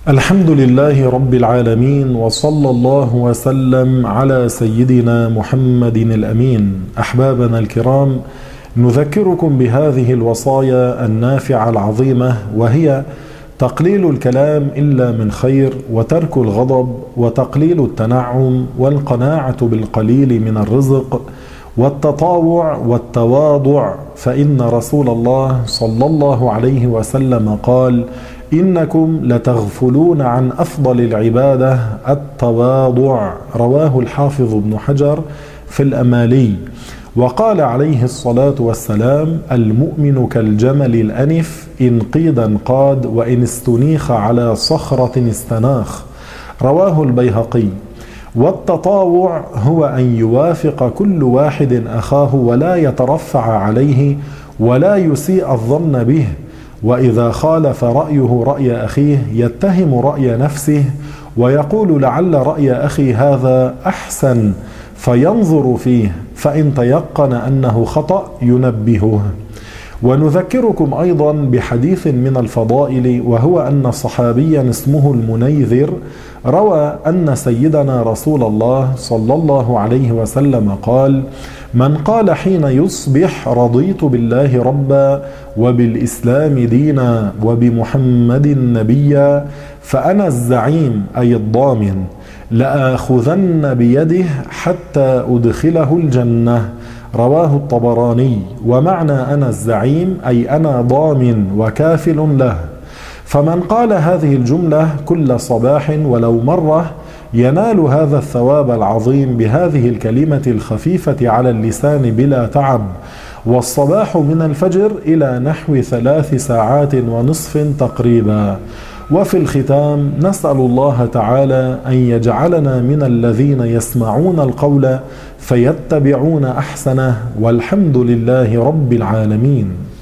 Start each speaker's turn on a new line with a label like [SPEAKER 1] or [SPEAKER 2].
[SPEAKER 1] الحمد لله رب العالمين، وصلى الله وسلم على سيدنا محمد الأمين. أحبابنا الكرام، نذكركم بهذه الوصايا النافعة العظيمة، وهي تقليل الكلام إلا من خير، وترك الغضب، وتقليل التنعم، والقناعة بالقليل من الرزق، والتطاوع والتواضع. فإن رسول الله صلى الله عليه وسلم قال: إنكم لتغفلون عن أفضل العبادة التواضع. رواه الحافظ ابن حجر في الأمالي. وقال عليه الصلاة والسلام: المؤمن كالجمل الأنف، إن قيدا قاد، وإن استنيخ على صخرة استناخ. رواه البيهقي. والتطاوع هو أن يوافق كل واحد أخاه، ولا يترفع عليه، ولا يسيء الظن به، وإذا خالف رأيه رأي أخيه يتهم رأي نفسه، ويقول: لعل رأي أخي هذا أحسن، فينظر فيه، فإن تيقن أنه خطأ ينبهه. ونذكركم أيضا بحديث من الفضائل، وهو أن صحابيا اسمه المنيذر روى أن سيدنا رسول الله صلى الله عليه وسلم قال: من قال حين يصبح: رضيت بالله ربا، وبالإسلام دينا، وبمحمد نبيا، فأنا الزعيم أي الضامن، لآخذن بيده حتى أدخله الجنة. رواه الطبراني. ومعنى أنا الزعيم أي أنا ضامن وكافل له. فمن قال هذه الجملة كل صباح ولو مرة ينال هذا الثواب العظيم بهذه الكلمة الخفيفة على اللسان بلا تعب. والصباح من الفجر إلى نحو 3 ساعات ونصف تقريبا. وفي الختام نسأل الله تعالى أن يجعلنا من الذين يسمعون القول فيتبعون أحسنه، والحمد لله رب العالمين.